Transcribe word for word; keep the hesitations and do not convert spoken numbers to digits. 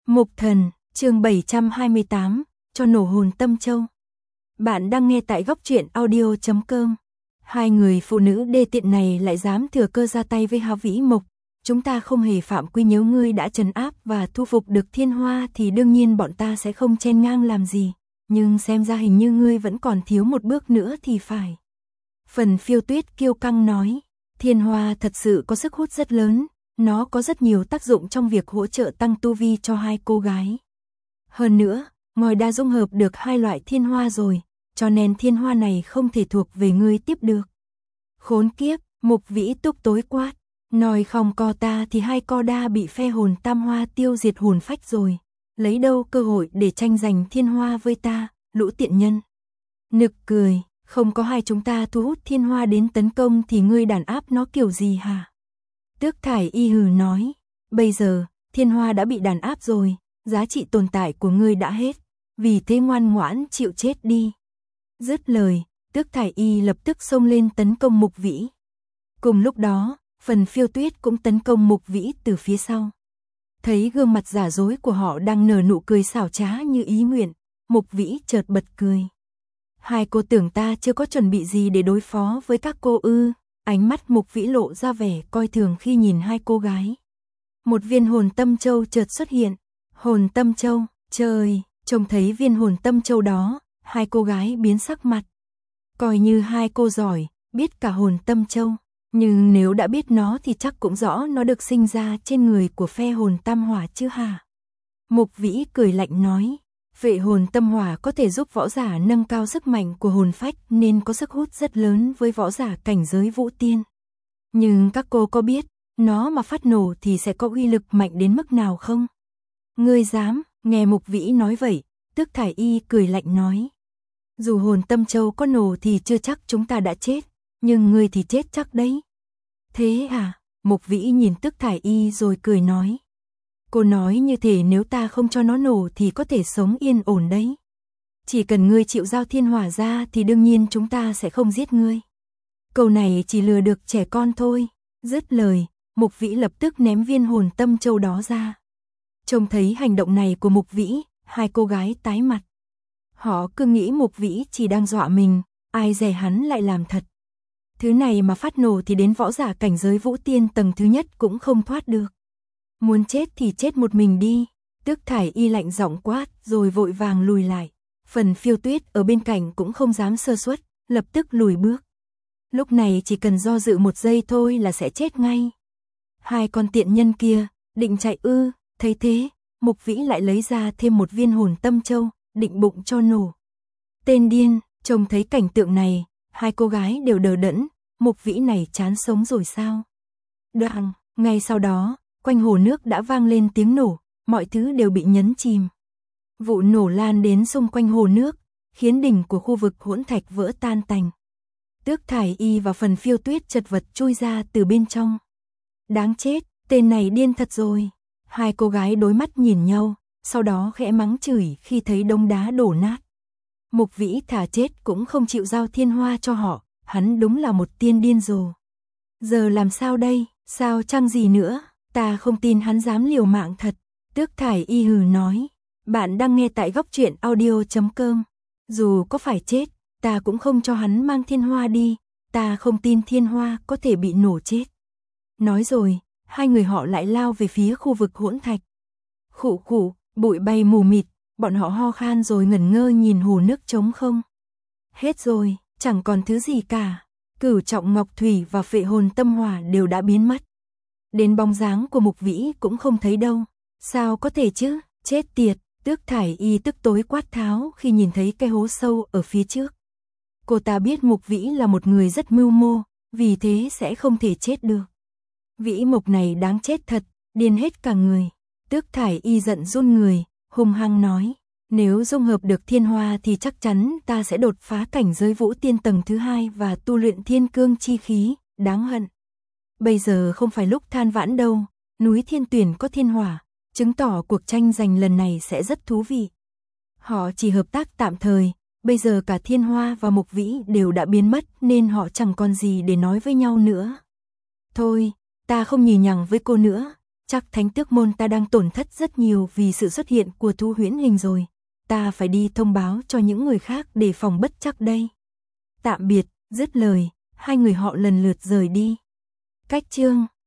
Mục Thần, chương bảy trăm hai mươi tám, cho nổ hồn Tâm Châu. Bạn đang nghe tại góc truyện audio chấm com. Hai người phụ nữ đê tiện này lại dám thừa cơ ra tay với Hạo Vĩ Mộc. Chúng ta không hề phạm quy, nếu ngươi đã trấn áp và thu phục được Thiên Hoa thì đương nhiên bọn ta sẽ không chen ngang làm gì. Nhưng xem ra hình như ngươi vẫn còn thiếu một bước nữa thì phải. Phần Phiêu Tuyết kiêu căng nói, Thiên Hoa thật sự có sức hút rất lớn. Nó có rất nhiều tác dụng trong việc hỗ trợ tăng tu vi cho hai cô gái. Hơn nữa, ngòi đã dung hợp được hai loại thiên hoa rồi, cho nên thiên hoa này không thể thuộc về ngươi tiếp được. Khốn kiếp, Mục Vĩ Túc tối quát, nói không co ta thì hai co đa bị phe hồn tam hoa tiêu diệt hồn phách rồi, lấy đâu cơ hội để tranh giành thiên hoa với ta, lũ tiện nhân. Nực cười, không có hai chúng ta thu hút thiên hoa đến tấn công thì ngươi đàn áp nó kiểu gì hả? Tước Thải Y hừ nói, bây giờ, thiên hoa đã bị đàn áp rồi, giá trị tồn tại của ngươi đã hết, vì thế ngoan ngoãn chịu chết đi. Dứt lời, Tước Thải Y lập tức xông lên tấn công Mục Vĩ. Cùng lúc đó, Phần Phiêu Tuyết cũng tấn công Mục Vĩ từ phía sau. Thấy gương mặt giả dối của họ đang nở nụ cười xảo trá như ý nguyện, Mục Vĩ chợt bật cười. Hai cô tưởng ta chưa có chuẩn bị gì để đối phó với các cô ư? Ánh mắt Mục Vĩ lộ ra vẻ coi thường khi nhìn hai cô gái. Một viên hồn tâm châu chợt xuất hiện. Hồn tâm châu, trời, trông thấy viên hồn tâm châu đó, hai cô gái biến sắc mặt. Coi như hai cô giỏi, biết cả hồn tâm châu, nhưng nếu đã biết nó thì chắc cũng rõ nó được sinh ra trên người của phe hồn tam hỏa chứ hả? Mục Vĩ cười lạnh nói, vệ hồn tâm hỏa có thể giúp võ giả nâng cao sức mạnh của hồn phách nên có sức hút rất lớn với võ giả cảnh giới vũ tiên. Nhưng các cô có biết, nó mà phát nổ thì sẽ có uy lực mạnh đến mức nào không? Ngươi dám? Nghe Mục Vĩ nói vậy, Tước Thải Y cười lạnh nói. Dù hồn tâm châu có nổ thì chưa chắc chúng ta đã chết, nhưng ngươi thì chết chắc đấy. Thế à? Mục Vĩ nhìn Tước Thải Y rồi cười nói. Cô nói như thế nếu ta không cho nó nổ thì có thể sống yên ổn đấy. Chỉ cần ngươi chịu giao thiên hỏa ra thì đương nhiên chúng ta sẽ không giết ngươi. Câu này chỉ lừa được trẻ con thôi. Dứt lời, Mục Vĩ lập tức ném viên hồn tâm châu đó ra. Trông thấy hành động này của Mục Vĩ, hai cô gái tái mặt. Họ cứ nghĩ Mục Vĩ chỉ đang dọa mình, ai dè hắn lại làm thật. Thứ này mà phát nổ thì đến võ giả cảnh giới vũ tiên tầng thứ nhất cũng không thoát được. Muốn chết thì chết một mình đi. Tước Thải Y lạnh giọng quát rồi vội vàng lùi lại. Phần Phiêu Tuyết ở bên cạnh cũng không dám sơ suất, lập tức lùi bước. Lúc này chỉ cần do dự một giây thôi là sẽ chết ngay. Hai con tiện nhân kia, định chạy ư? Thấy thế, Mục Vĩ lại lấy ra thêm một viên hồn tâm châu, định bụng cho nổ. Tên điên, trông thấy cảnh tượng này, hai cô gái đều đờ đẫn, Mục Vĩ này chán sống rồi sao? Đoạn, ngay sau đó, quanh hồ nước đã vang lên tiếng nổ, mọi thứ đều bị nhấn chìm. Vụ nổ lan đến xung quanh hồ nước, khiến đỉnh của khu vực hỗn thạch vỡ tan tành. Tước Thải Y và Phần Phiêu Tuyết chật vật chui ra từ bên trong. Đáng chết, tên này điên thật rồi. Hai cô gái đối mắt nhìn nhau, sau đó khẽ mắng chửi khi thấy đống đá đổ nát. Mục Vĩ thà chết cũng không chịu giao thiên hoa cho họ, hắn đúng là một tiên điên rồ. Giờ làm sao đây, sao chăng gì nữa, ta không tin hắn dám liều mạng thật. Tước Thải Y hừ nói, bạn đang nghe tại góc truyện audio chấm com. Dù có phải chết, ta cũng không cho hắn mang thiên hoa đi, ta không tin thiên hoa có thể bị nổ chết. Nói rồi, hai người họ lại lao về phía khu vực hỗn thạch. Khụ khụ, bụi bay mù mịt, bọn họ ho khan rồi ngẩn ngơ nhìn hồ nước trống không. Hết rồi, chẳng còn thứ gì cả. Cửu Trọng Ngọc Thủy và phệ hồn tâm hỏa đều đã biến mất. Đến bóng dáng của Mục Vĩ cũng không thấy đâu. Sao có thể chứ, chết tiệt. Tước Thải Y tức tối quát tháo khi nhìn thấy cái hố sâu ở phía trước. Cô ta biết Mục Vĩ là một người rất mưu mô, vì thế sẽ không thể chết được. Vĩ Mộc này đáng chết thật, điên hết cả người. Tước Thải Y giận run người, hung hăng nói, nếu dung hợp được thiên hoa thì chắc chắn ta sẽ đột phá cảnh giới vũ tiên tầng thứ hai và tu luyện thiên cương chi khí, đáng hận. Bây giờ không phải lúc than vãn đâu, núi Thiên Tuyển có thiên hỏa, chứng tỏ cuộc tranh giành lần này sẽ rất thú vị. Họ chỉ hợp tác tạm thời, bây giờ cả thiên hoa và Mục Vĩ đều đã biến mất nên họ chẳng còn gì để nói với nhau nữa. Thôi, ta không nhì nhằng với cô nữa, chắc thánh tước môn ta đang tổn thất rất nhiều vì sự xuất hiện của Thu Huyễn Hình rồi. Ta phải đi thông báo cho những người khác để phòng bất chắc đây. Tạm biệt, dứt lời, hai người họ lần lượt rời đi. Cách chương